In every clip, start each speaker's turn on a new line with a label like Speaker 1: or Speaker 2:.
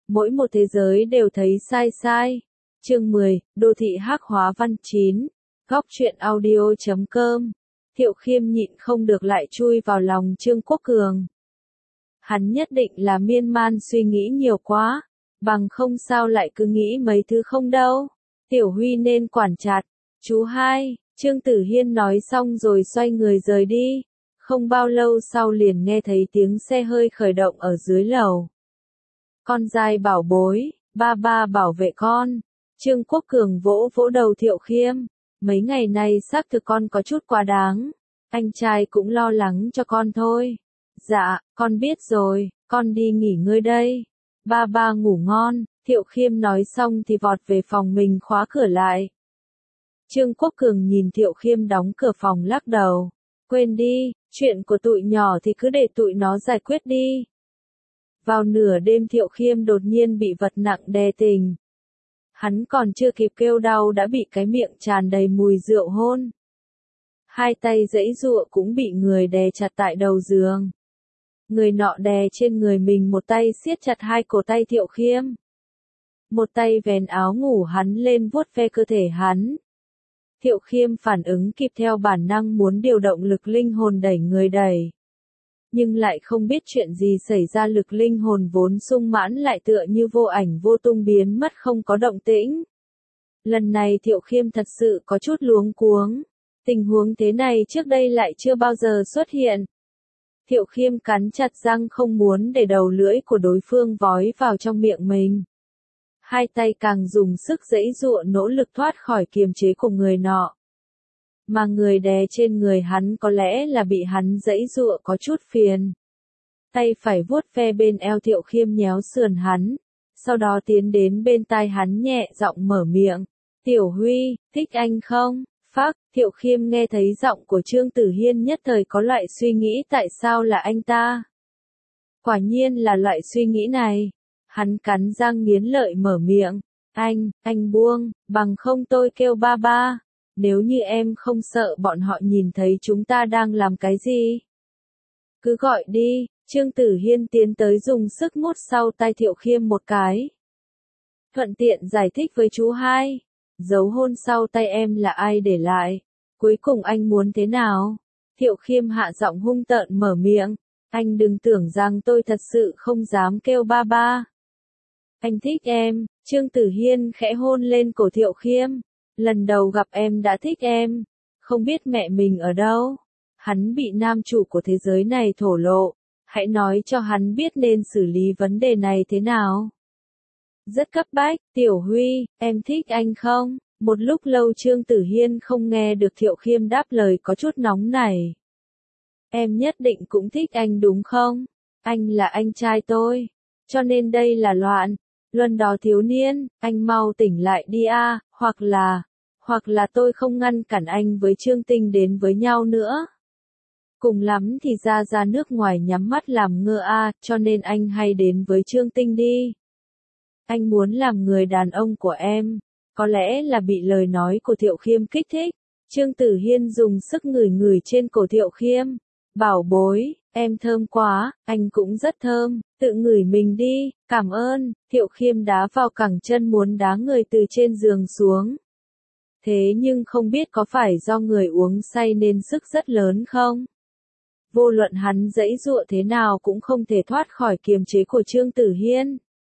Speaker 1: mỗi một thế giới đều thấy sai sai. Chương 10, Đô thị hắc hóa văn 9. Góc truyện audio.com. Thiệu Khiêm nhịn không được lại chui vào lòng Trương Quốc Cường. Hắn nhất định là miên man suy nghĩ nhiều quá, bằng không sao lại cứ nghĩ mấy thứ không đâu. Tiểu Huy nên quản chặt. Chú hai, Trương Tử Hiên nói xong rồi xoay người rời đi. Không bao lâu sau liền nghe thấy tiếng xe hơi khởi động ở dưới lầu. Con dai bảo bối, ba ba bảo vệ con. Trương Quốc Cường vỗ vỗ đầu Thiệu Khiêm. Mấy ngày nay xác thực con có chút quá đáng. Anh trai cũng lo lắng cho con thôi. Dạ, con biết rồi, con đi nghỉ ngơi đây. Ba ba ngủ ngon. Thiệu Khiêm nói xong thì vọt về phòng mình khóa cửa lại. Trương Quốc Cường nhìn Thiệu Khiêm đóng cửa phòng lắc đầu. Quên đi, chuyện của tụi nhỏ thì cứ để tụi nó giải quyết đi. Vào nửa đêm Thiệu Khiêm đột nhiên bị vật nặng đè tình. Hắn còn chưa kịp kêu đau đã bị cái miệng tràn đầy mùi rượu hôn. Hai tay giãy giụa cũng bị người đè chặt tại đầu giường. Người nọ đè trên người mình, một tay siết chặt hai cổ tay Thiệu Khiêm. Một tay vén áo ngủ hắn lên vuốt ve cơ thể hắn. Thiệu Khiêm phản ứng kịp, theo bản năng muốn điều động lực linh hồn đẩy người đẩy. Nhưng lại không biết chuyện gì xảy ra, lực linh hồn vốn sung mãn lại tựa như vô ảnh vô tung biến mất không có động tĩnh. Lần này Thiệu Khiêm thật sự có chút luống cuống. Tình huống thế này trước đây lại chưa bao giờ xuất hiện. Thiệu Khiêm cắn chặt răng không muốn để đầu lưỡi của đối phương vói vào trong miệng mình. Hai tay càng dùng sức giãy giụa nỗ lực thoát khỏi kiềm chế của người nọ. Mà người đè trên người hắn có lẽ là bị hắn giãy giụa có chút phiền. Tay phải vuốt ve bên eo Thiệu Khiêm, nhéo sườn hắn. Sau đó tiến đến bên tai hắn nhẹ giọng mở miệng. Tiểu Huy, thích anh không? Phác, Thiệu Khiêm nghe thấy giọng của Trương Tử Hiên nhất thời có loại suy nghĩ tại sao là anh ta. Quả nhiên là loại suy nghĩ này. Hắn cắn răng nghiến lợi mở miệng. Anh buông, bằng không tôi kêu ba ba. Nếu như em không sợ bọn họ nhìn thấy chúng ta đang làm cái gì. Cứ gọi đi. Trương Tử Hiên tiến tới dùng sức mút sau tai Thiệu Khiêm một cái. Thuận tiện giải thích với chú hai. Dấu hôn sau tay em là ai để lại? Cuối cùng anh muốn thế nào? Thiệu Khiêm hạ giọng hung tợn mở miệng. Anh đừng tưởng rằng tôi thật sự không dám kêu ba ba. Anh thích em. Trương Tử Hiên khẽ hôn lên cổ Thiệu Khiêm. Lần đầu gặp em đã thích em. Không biết mẹ mình ở đâu? Hắn bị nam chủ của thế giới này thổ lộ. Hãy nói cho hắn biết nên xử lý vấn đề này thế nào. Rất cấp bách. Tiểu Huy, em thích anh không? Một lúc lâu Trương Tử Hiên không nghe được Thiệu Khiêm đáp lời, có chút nóng nảy. Em nhất định cũng thích anh đúng không? Anh là anh trai tôi. Cho nên đây là loạn. Luân đó thiếu niên, anh mau tỉnh lại đi a, hoặc là tôi không ngăn cản anh với Trương Tinh đến với nhau nữa. Cùng lắm thì ra nước ngoài nhắm mắt làm ngơ a, cho nên anh hay đến với Trương Tinh đi. Anh muốn làm người đàn ông của em. Có lẽ là bị lời nói của Thiệu Khiêm kích thích. Trương Tử Hiên dùng sức ngửi trên cổ Thiệu Khiêm. Bảo bối, em thơm quá, anh cũng rất thơm, tự ngửi mình đi, cảm ơn. Thiệu Khiêm đá vào cẳng chân muốn đá người từ trên giường xuống. Thế nhưng không biết có phải do người uống say nên sức rất lớn không? Vô luận hắn giãy giụa thế nào cũng không thể thoát khỏi kiềm chế của Trương Tử Hiên.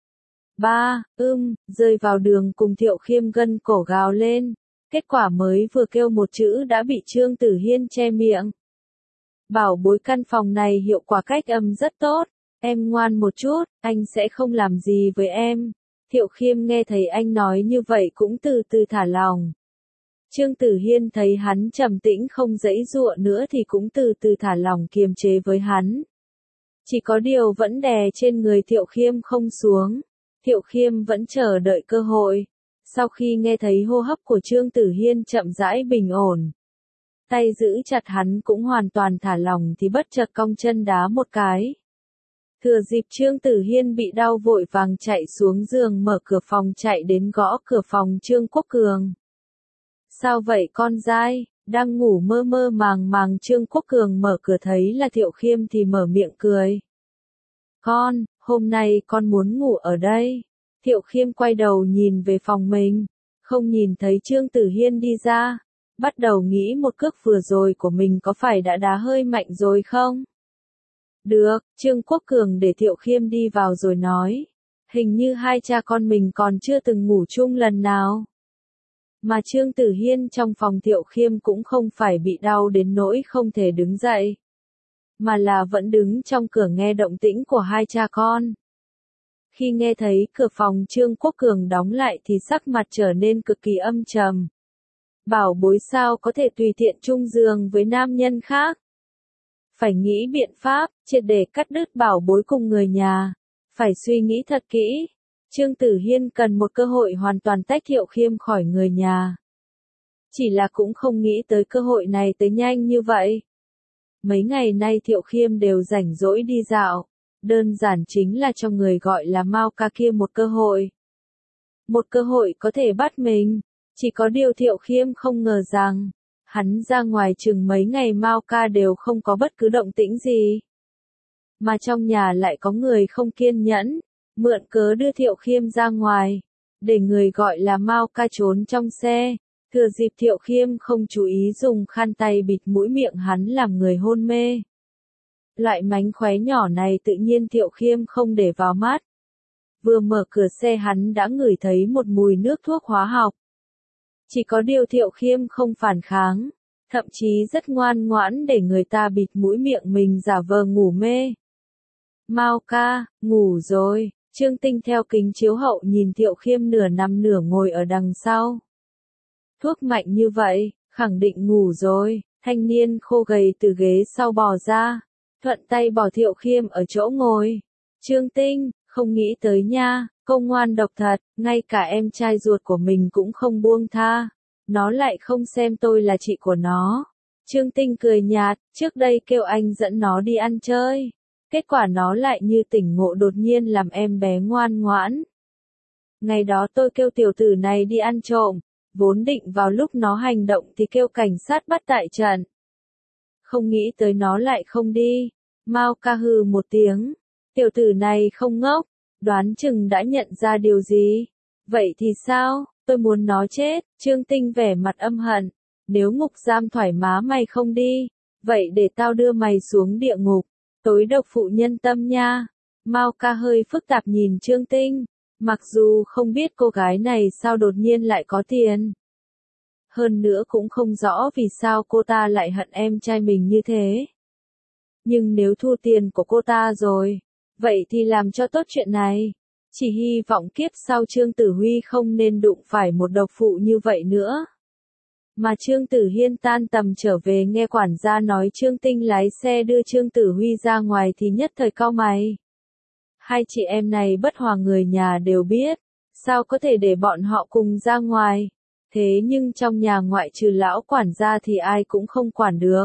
Speaker 1: Rơi vào đường cùng Thiệu Khiêm gân cổ gào lên. Kết quả mới vừa kêu một chữ đã bị Trương Tử Hiên che miệng. Bảo bối, căn phòng này hiệu quả cách âm rất tốt. Em ngoan một chút, anh sẽ không làm gì với em. Thiệu Khiêm nghe thấy anh nói như vậy cũng từ từ thả lòng. Trương Tử Hiên thấy hắn trầm tĩnh không giãy giụa nữa thì cũng từ từ thả lòng kiềm chế với hắn. Chỉ có điều vẫn đè trên người Thiệu Khiêm không xuống. Thiệu Khiêm vẫn chờ đợi cơ hội. Sau khi nghe thấy hô hấp của Trương Tử Hiên chậm rãi bình ổn, tay giữ chặt hắn cũng hoàn toàn thả lòng thì bất chợt cong chân đá một cái. Thừa dịp Trương Tử Hiên bị đau vội vàng chạy xuống giường, mở cửa phòng chạy đến gõ cửa phòng Trương Quốc Cường. Sao vậy con dai? Đang ngủ mơ mơ màng màng Trương Quốc Cường mở cửa thấy là Thiệu Khiêm thì mở miệng cười. Con, hôm nay con muốn ngủ ở đây. Thiệu Khiêm quay đầu nhìn về phòng mình, không nhìn thấy Trương Tử Hiên đi ra, bắt đầu nghĩ một cước vừa rồi của mình có phải đã đá hơi mạnh rồi không? Được, Trương Quốc Cường để Thiệu Khiêm đi vào rồi nói, hình như hai cha con mình còn chưa từng ngủ chung lần nào. Mà Trương Tử Hiên trong phòng Thiệu Khiêm cũng không phải bị đau đến nỗi không thể đứng dậy, mà là vẫn đứng trong cửa nghe động tĩnh của hai cha con. Khi nghe thấy cửa phòng Trương Quốc Cường đóng lại thì sắc mặt trở nên cực kỳ âm trầm. Bảo bối sao có thể tùy tiện chung giường với nam nhân khác? Phải nghĩ biện pháp, triệt để cắt đứt bảo bối cùng người nhà. Phải suy nghĩ thật kỹ. Trương Tử Hiên cần một cơ hội hoàn toàn tách Thiệu Khiêm khỏi người nhà. Chỉ là cũng không nghĩ tới cơ hội này tới nhanh như vậy. Mấy ngày nay Thiệu Khiêm đều rảnh rỗi đi dạo. Đơn giản chính là cho người gọi là Mao ca kia một cơ hội. Một cơ hội có thể bắt mình. Chỉ có điều Thiệu Khiêm không ngờ rằng, hắn ra ngoài chừng mấy ngày Mao ca đều không có bất cứ động tĩnh gì. Mà trong nhà lại có người không kiên nhẫn, mượn cớ đưa Thiệu Khiêm ra ngoài, để người gọi là Mao ca trốn trong xe, thừa dịp Thiệu Khiêm không chú ý dùng khăn tay bịt mũi miệng hắn làm người hôn mê. Loại mánh khóe nhỏ này tự nhiên Thiệu Khiêm không để vào mắt. Vừa mở cửa xe hắn đã ngửi thấy một mùi nước thuốc hóa học. Chỉ có điều Thiệu Khiêm không phản kháng, thậm chí rất ngoan ngoãn để người ta bịt mũi miệng mình giả vờ ngủ mê. Mao ca, ngủ rồi, Trương Tinh theo kính chiếu hậu nhìn Thiệu Khiêm nửa nằm nửa ngồi ở đằng sau. Thuốc mạnh như vậy, khẳng định ngủ rồi, thanh niên khô gầy từ ghế sau bò ra, thuận tay bỏ Thiệu Khiêm ở chỗ ngồi. Trương Tinh, không nghĩ tới nha, công ngoan độc thật, ngay cả em trai ruột của mình cũng không buông tha. Nó lại không xem tôi là chị của nó. Trương Tinh cười nhạt, trước đây kêu anh dẫn nó đi ăn chơi. Kết quả nó lại như tỉnh ngộ đột nhiên làm em bé ngoan ngoãn. Ngày đó tôi kêu tiểu tử này đi ăn trộm, vốn định vào lúc nó hành động thì kêu cảnh sát bắt tại trận. Không nghĩ tới nó lại không đi. Mao ca hừ một tiếng. Tiểu tử này không ngốc, đoán chừng đã nhận ra điều gì. Vậy thì sao, tôi muốn nó chết. Trương Tinh vẻ mặt âm hận. Nếu ngục giam thoải mái mày không đi, vậy để tao đưa mày xuống địa ngục. Tối độc phụ nhân tâm nha. Mao ca hơi phức tạp nhìn Trương Tinh. Mặc dù không biết cô gái này sao đột nhiên lại có tiền. Hơn nữa cũng không rõ vì sao cô ta lại hận em trai mình như thế. Nhưng nếu thu tiền của cô ta rồi, vậy thì làm cho tốt chuyện này. Chỉ hy vọng kiếp sau Trương Tử Huy không nên đụng phải một độc phụ như vậy nữa. Mà Trương Tử Hiên tan tầm trở về nghe quản gia nói Trương Tinh lái xe đưa Trương Tử Huy ra ngoài thì nhất thời cau mày. Hai chị em này bất hòa người nhà đều biết, sao có thể để bọn họ cùng ra ngoài. Thế nhưng trong nhà ngoại trừ lão quản gia thì ai cũng không quản được.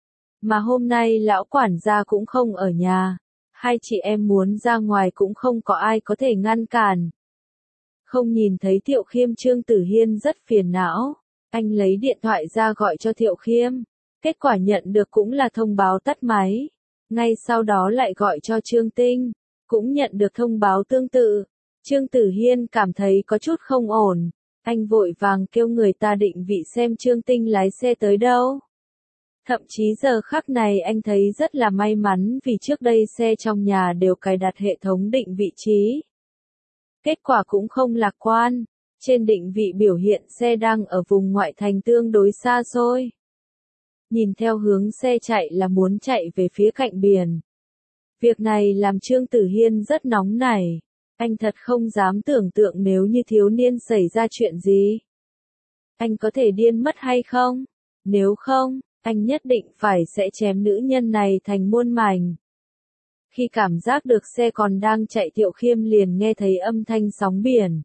Speaker 1: Mà hôm nay lão quản gia cũng không ở nhà. Hai chị em muốn ra ngoài cũng không có ai có thể ngăn cản. Không nhìn thấy Thiệu Khiêm, Trương Tử Hiên rất phiền não. Anh lấy điện thoại ra gọi cho Thiệu Khiêm. Kết quả nhận được cũng là thông báo tắt máy. Ngay sau đó lại gọi cho Trương Tinh. Cũng nhận được thông báo tương tự. Trương Tử Hiên cảm thấy có chút không ổn. Anh vội vàng kêu người ta định vị xem Trương Tinh lái xe tới đâu. Thậm chí giờ khắc này anh thấy rất là may mắn vì trước đây xe trong nhà đều cài đặt hệ thống định vị trí. Kết quả cũng không lạc quan. Trên định vị biểu hiện xe đang ở vùng ngoại thành tương đối xa xôi. Nhìn theo hướng xe chạy là muốn chạy về phía cạnh biển. Việc này làm Trương Tử Hiên rất nóng nảy. Anh thật không dám tưởng tượng nếu như thiếu niên xảy ra chuyện gì. Anh có thể điên mất hay không? Nếu không, anh nhất định phải sẽ chém nữ nhân này thành muôn mảnh. Khi cảm giác được xe còn đang chạy Thiệu Khiêm liền nghe thấy âm thanh sóng biển.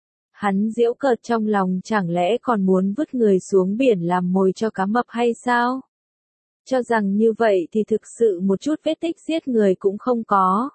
Speaker 1: Hắn giễu cợt trong lòng chẳng lẽ còn muốn vứt người xuống biển làm mồi cho cá mập hay sao? Cho rằng như vậy thì thực sự một chút vết tích giết người cũng không có.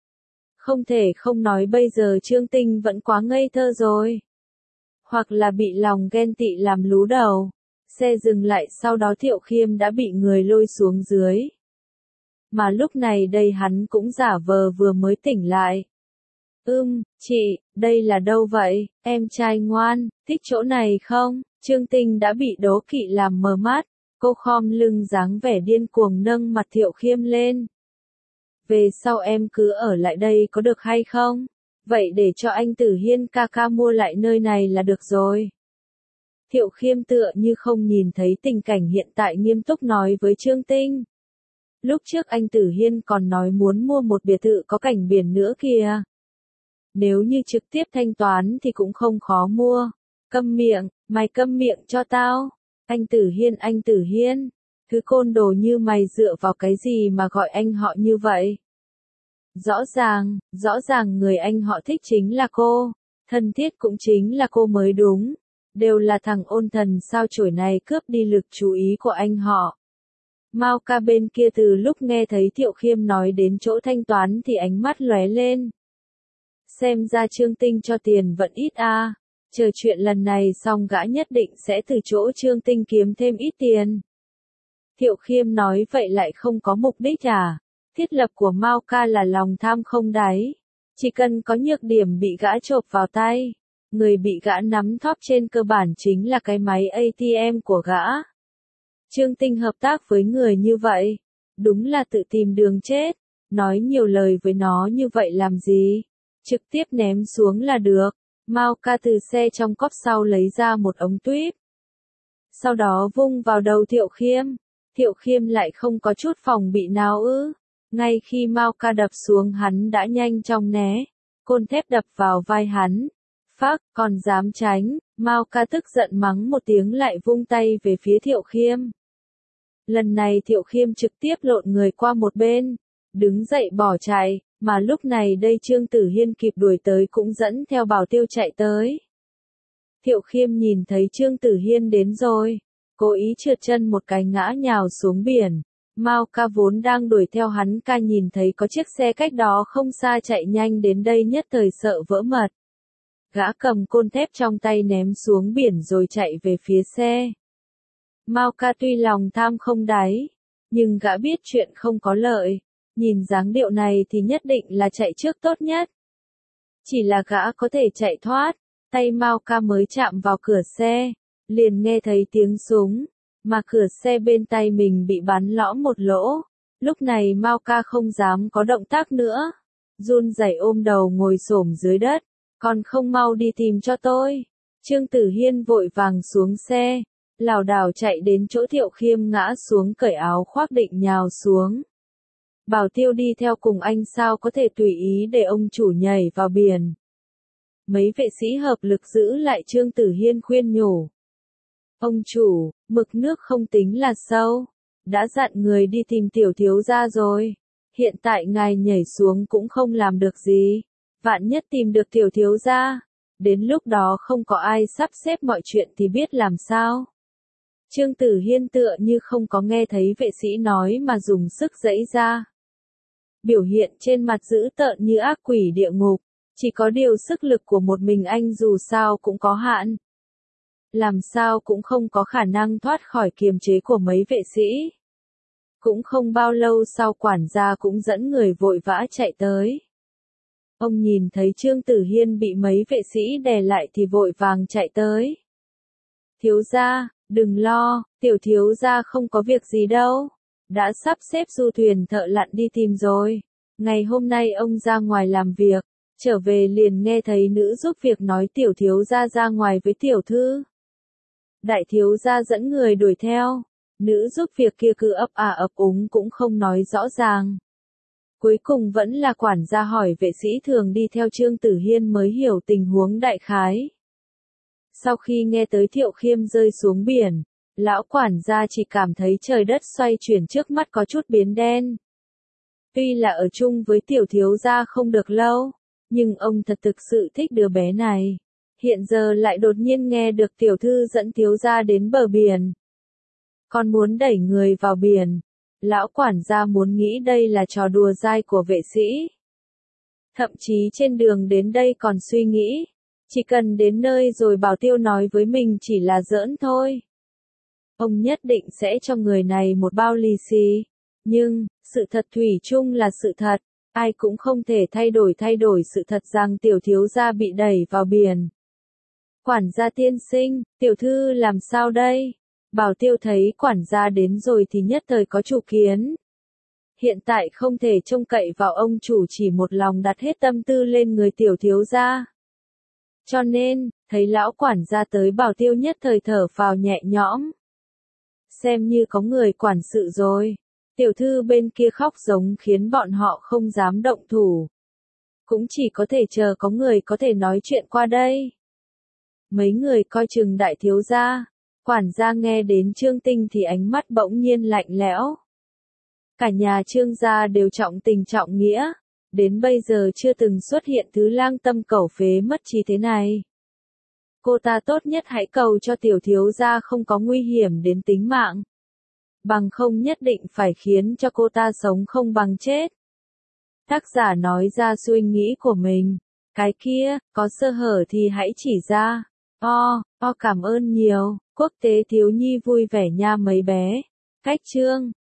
Speaker 1: Không thể không nói bây giờ Trương Tinh vẫn quá ngây thơ rồi. Hoặc là bị lòng ghen tị làm lú đầu. Xe dừng lại sau đó Thiệu Khiêm đã bị người lôi xuống dưới. mà lúc này đây hắn cũng giả vờ vừa mới tỉnh lại. Chị, đây là đâu vậy, em trai ngoan, thích chỗ này không? Trương Tinh đã bị đố kỵ làm mờ mắt, cô khom lưng dáng vẻ điên cuồng nâng mặt Thiệu Khiêm lên. Về sau em cứ ở lại đây có được hay không? Vậy để cho anh Tử Hiên ca ca mua lại nơi này là được rồi. Thiệu Khiêm tựa như không nhìn thấy tình cảnh hiện tại nghiêm túc nói với Trương Tinh. Lúc trước anh Tử Hiên còn nói muốn mua một biệt thự có cảnh biển nữa kìa. Nếu như trực tiếp thanh toán thì cũng không khó mua. Câm miệng, mày câm miệng cho tao. Anh Tử Hiên, thứ côn đồ như mày dựa vào cái gì mà gọi anh họ như vậy? Rõ ràng người anh họ thích chính là cô, thân thiết cũng chính là cô mới đúng. Đều là thằng ôn thần sao chổi này cướp đi lực chú ý của anh họ. Mao ca bên kia từ lúc nghe thấy Thiệu Khiêm nói đến chỗ thanh toán thì ánh mắt lóe lên. Xem ra Trương Tinh cho tiền vẫn ít à. Chờ chuyện lần này xong gã nhất định sẽ từ chỗ Trương Tinh kiếm thêm ít tiền. Thiệu Khiêm nói vậy lại không có mục đích à? Thiết lập của Mao ca là lòng tham không đáy. Chỉ cần có nhược điểm bị gã chộp vào tay. Người bị gã nắm thóp trên cơ bản chính là cái máy ATM của gã. Trương Tinh hợp tác với người như vậy. Đúng là tự tìm đường chết. Nói nhiều lời với nó như vậy làm gì? Trực tiếp ném xuống là được. Mao ca từ xe trong cốp sau lấy ra một ống tuyếp. Sau đó vung vào đầu Thiệu Khiêm. Thiệu Khiêm lại không có chút phòng bị nào ư. Ngay khi Mao ca đập xuống hắn đã nhanh chóng né. Côn thép đập vào vai hắn. Phác, còn dám tránh. Mao ca tức giận mắng một tiếng lại vung tay về phía Thiệu Khiêm. Lần này Thiệu Khiêm trực tiếp lộn người qua một bên. Đứng dậy bỏ chạy. Mà lúc này đây Trương Tử Hiên kịp đuổi tới cũng dẫn theo Bảo Tiêu chạy tới. Thiệu Khiêm nhìn thấy Trương Tử Hiên đến rồi. Cố ý trượt chân một cái ngã nhào xuống biển. Mao ca vốn đang đuổi theo hắn ca nhìn thấy có chiếc xe cách đó không xa chạy nhanh đến đây nhất thời sợ vỡ mật. Gã cầm côn thép trong tay ném xuống biển rồi chạy về phía xe. Mao ca tuy lòng tham không đáy, nhưng gã biết chuyện không có lợi. Nhìn dáng điệu này thì nhất định là chạy trước tốt nhất. Chỉ là gã có thể chạy thoát, tay Mao ca mới chạm vào cửa xe, liền nghe thấy tiếng súng, mà cửa xe bên tay mình bị bắn lõm một lỗ. Lúc này Mao ca không dám có động tác nữa, run rẩy ôm đầu ngồi xổm dưới đất, còn không mau đi tìm cho tôi. Trương Tử Hiên vội vàng xuống xe, lảo đảo chạy đến chỗ Thiệu Khiêm ngã xuống cởi áo khoác định nhào xuống. Bảo Tiêu đi theo cùng anh sao có thể tùy ý để ông chủ nhảy vào biển. Mấy vệ sĩ hợp lực giữ lại Trương Tử Hiên khuyên nhủ. Ông chủ, mực nước không tính là sâu. Đã dặn người đi tìm tiểu thiếu gia rồi. Hiện tại ngài nhảy xuống cũng không làm được gì. Vạn nhất tìm được tiểu thiếu gia. Đến lúc đó không có ai sắp xếp mọi chuyện thì biết làm sao. Trương Tử Hiên tựa như không có nghe thấy vệ sĩ nói mà dùng sức giãy ra. Biểu hiện trên mặt dữ tợn như ác quỷ địa ngục, chỉ có điều sức lực của một mình anh dù sao cũng có hạn. Làm sao cũng không có khả năng thoát khỏi kiềm chế của mấy vệ sĩ. Cũng không bao lâu sau quản gia cũng dẫn người vội vã chạy tới. Ông nhìn thấy Trương Tử Hiên bị mấy vệ sĩ đè lại thì vội vàng chạy tới. Thiếu gia, đừng lo, tiểu thiếu gia không có việc gì đâu. Đã sắp xếp du thuyền thợ lặn đi tìm rồi. Ngày hôm nay ông ra ngoài làm việc, trở về liền nghe thấy nữ giúp việc nói tiểu thiếu gia ra ngoài với tiểu thư. Đại thiếu gia dẫn người đuổi theo, nữ giúp việc kia cứ ấp à ấp úng cũng không nói rõ ràng. Cuối cùng vẫn là quản gia hỏi vệ sĩ thường đi theo Trương Tử Hiên mới hiểu tình huống đại khái. Sau khi nghe tới Thiệu Khiêm rơi xuống biển, lão quản gia chỉ cảm thấy trời đất xoay chuyển trước mắt có chút biến đen. Tuy là ở chung với tiểu thiếu gia không được lâu, nhưng ông thật thực sự thích đứa bé này. Hiện giờ lại đột nhiên nghe được tiểu thư dẫn thiếu gia đến bờ biển. Còn muốn đẩy người vào biển. Lão quản gia muốn nghĩ đây là trò đùa dai của vệ sĩ. Thậm chí trên đường đến đây còn suy nghĩ. Chỉ cần đến nơi rồi Bảo Tiêu nói với mình chỉ là giỡn thôi. Ông nhất định sẽ cho người này một bao lì xì. Nhưng, sự thật thủy chung là sự thật, ai cũng không thể thay đổi sự thật rằng tiểu thiếu gia bị đẩy vào biển. Quản gia tiên sinh, tiểu thư làm sao đây? Bảo Tiêu thấy quản gia đến rồi thì nhất thời có chủ kiến. Hiện tại không thể trông cậy vào ông chủ chỉ một lòng đặt hết tâm tư lên người tiểu thiếu gia. Cho nên, thấy lão quản gia tới Bảo Tiêu nhất thời thở phào nhẹ nhõm. Xem như có người quản sự rồi. Tiểu thư bên kia khóc giống khiến bọn họ không dám động thủ. Cũng chỉ có thể chờ có người có thể nói chuyện qua đây. Mấy người coi chừng đại thiếu gia. Quản gia nghe đến Trương Tinh thì ánh mắt bỗng nhiên lạnh lẽo. Cả nhà Trương gia đều trọng tình trọng nghĩa. Đến bây giờ chưa từng xuất hiện thứ lang tâm cẩu phế mất trí thế này. Cô ta tốt nhất hãy cầu cho tiểu thiếu gia không có nguy hiểm đến tính mạng. Bằng không nhất định phải khiến cho cô ta sống không bằng chết. Tác giả nói ra suy nghĩ của mình. Cái kia, có sơ hở thì hãy chỉ ra. Cảm ơn nhiều. Quốc tế thiếu nhi vui vẻ nha mấy bé. Cách chương.